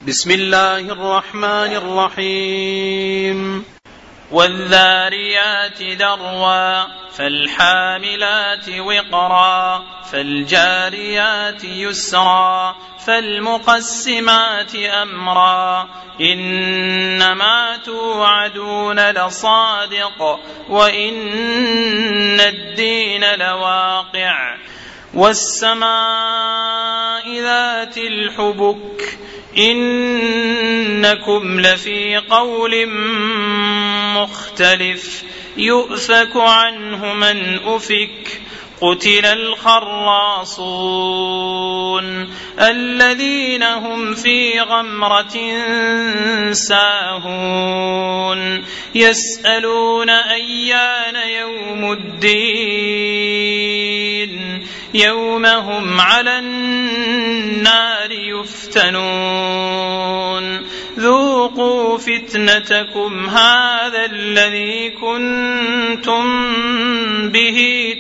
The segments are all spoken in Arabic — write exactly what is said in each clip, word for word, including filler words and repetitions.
بسم الله الرحمن الرحيم. والذاريات ذروا فالحاملات وقرا فالجاريات يسرا فالمقسمات أمرا إنما توعدون لصادق وإن الدين لواقع والسماء ذات الحبك إنكم لفي قول مختلف يؤفك عنه من أفك قتل الخراصون الذين هم في غمرة ساهون يسألون أيان يوم الدين يوم هم على النار يفتنون ذوقوا فتنتكم هذا الذي كنتم به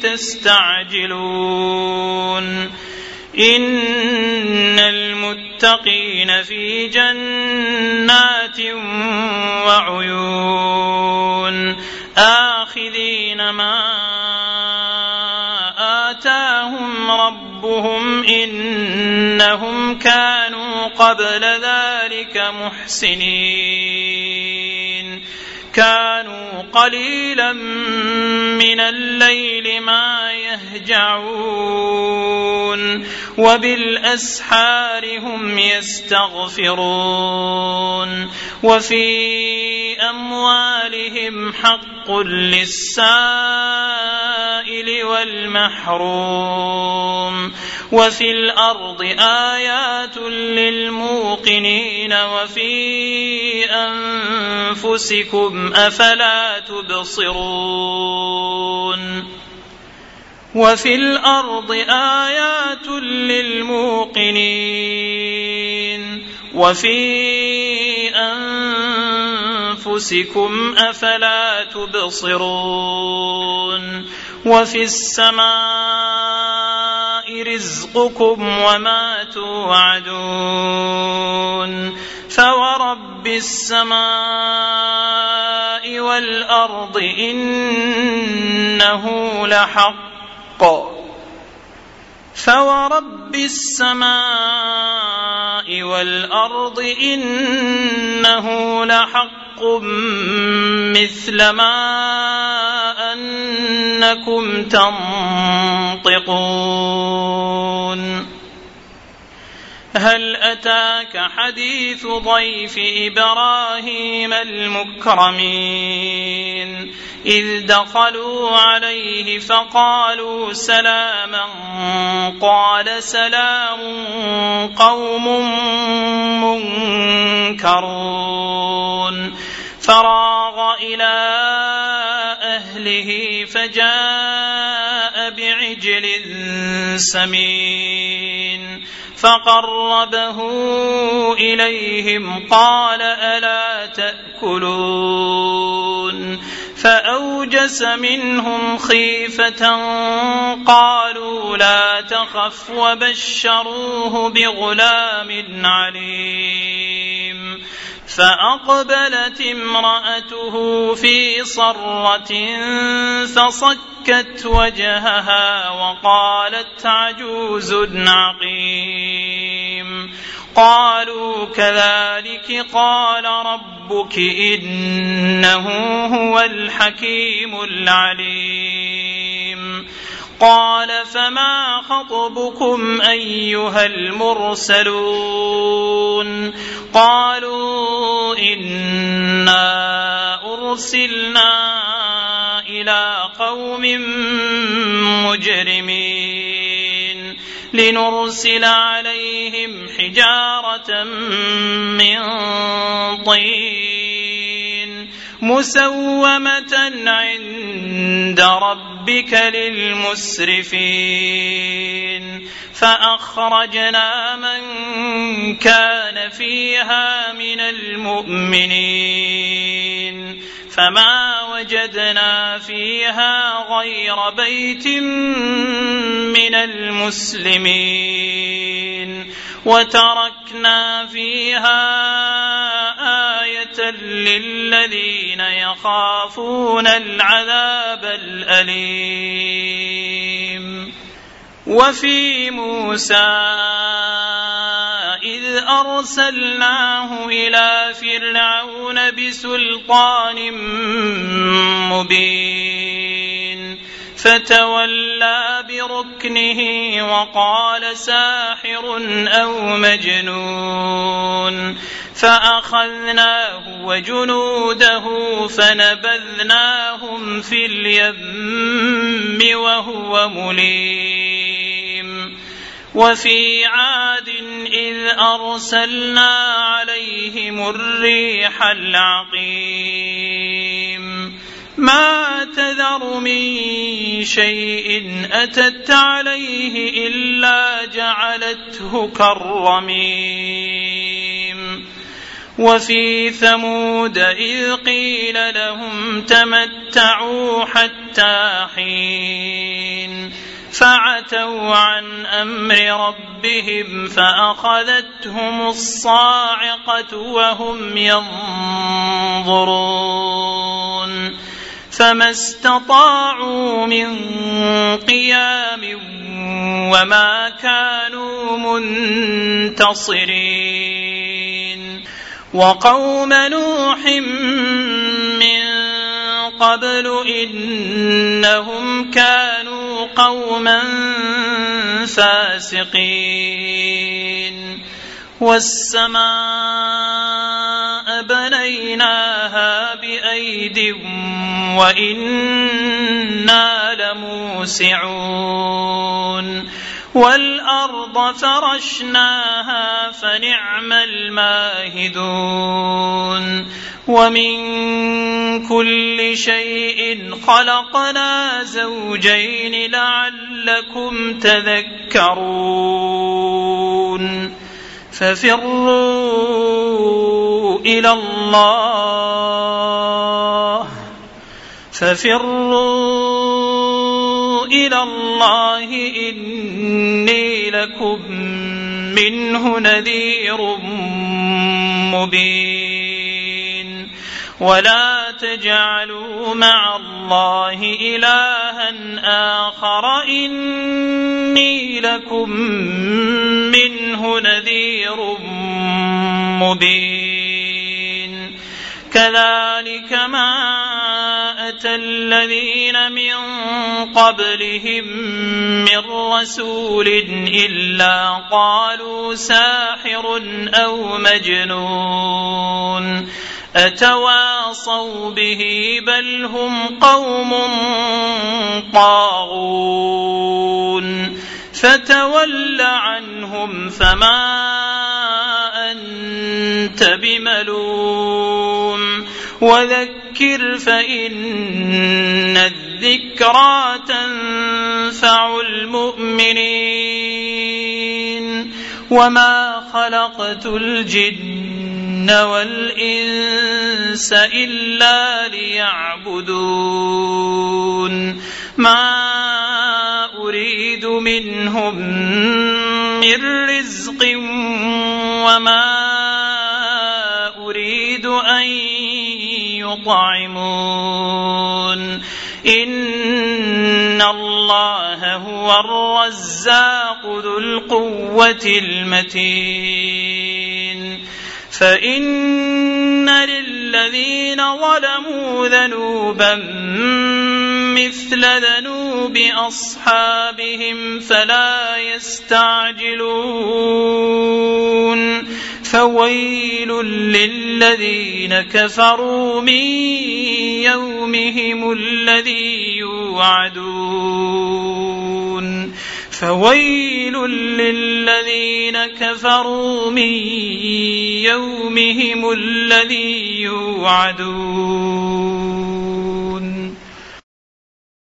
تستعجلون إن المتقين في جنات وعيون آخذين ما آتاهم ربهم إنهم كانوا قبل ذلك محسنين كانوا قليلا من الليل ما يهجعون وبالأسحار هم يستغفرون وفي أموالهم حق للسائل والمحروم وفي الأرض آيات للموقنين وفي أنفسكم أفلا تبصرون وفي الأرض آيات للموقنين وفي أنفسكم أفلا تبصرون وفي السماء رزقكم وما توعدون فورب السماء والأرض إنه لحق فورب السماء والأرض إنه لحق مثل ما أنكم تنطقون هل أتاك حديث ضيف إبراهيم المكرمين إذ دخلوا عليه فقالوا سلاما قال سلام قوم منكرون فراغ إلى أهله فجاء بعجل سمين فقربه إليهم قال ألا تأكلون فأوجس منهم خيفة قالوا لا تخف وبشروه بغلام عليم فأقبلت امرأته في صرة فصكت وجهها وقالت عجوز عقيم قالوا كذلك قال ربك إنه هو الحكيم العليم قال فما خطبكم أيها المرسلون قالوا إنا أرسلنا إلى قوم مجرمين لنرسل عليهم حجارة من طين مسومة عند ربك للمسرفين فأخرجنا من كان فيها من المؤمنين فما وجدنا فيها غير بيت من المسلمين وتركنا فيها للذين يخافون العذاب الأليم. وفي موسى إذ أرسلناه إلى فرعون بسلطان مبين فتولى بركنه وقال ساحر أو مجنون فأخذناه وجنوده فنبذناهم في اليم وهو مليم. وفي عاد إذ أرسلنا عليهم الريح العقيم ما تذر من شيء أتت عليه إلا جعلته كالرميم. وفي ثمود إذ قيل لهم تمتعوا حتى حين فعتوا عن أمر ربهم فأخذتهم الصاعقة وهم ينظرون فما استطاعوا من قيام وما كانوا منتصرين. وقوم نوح من قبل إنهم كانوا قوما فاسقين. والسماء بنيناها بأيد وإنا لموسعون. والأرض فرشناها فنعم الماهدون. ومن كل شيء خلقنا زوجين لعلكم تذكرون. ففروا إلى الله ففروا إلى الله إني لكم منه نذير مبين. ولا تجعلوا مع الله إلها آخر إني لكم منه نذير مبين. كذلك ما أتى الذين من قبلهم من رسول إلا قالوا ساحر أو مجنون أتواصوا به بل هم قوم طاغون. فتول عنهم فما أنت بملوم وذكر فإن الذكرى تنفع المؤمنين. وما خلقت الجن والإنس إلا ليعبدون ما أريد منهم من رزق وما أريد أن يطعمون إن الله هو الرزاق ذو القوة المتين. فإن للذين ظلموا ذنوبا مثل ذنوب أصحابهم فلا يستعجلون. فويل للذين كفروا من يومهم الذي يوعدون. فويل للذين كفروا من يومهم الذي يوعدون.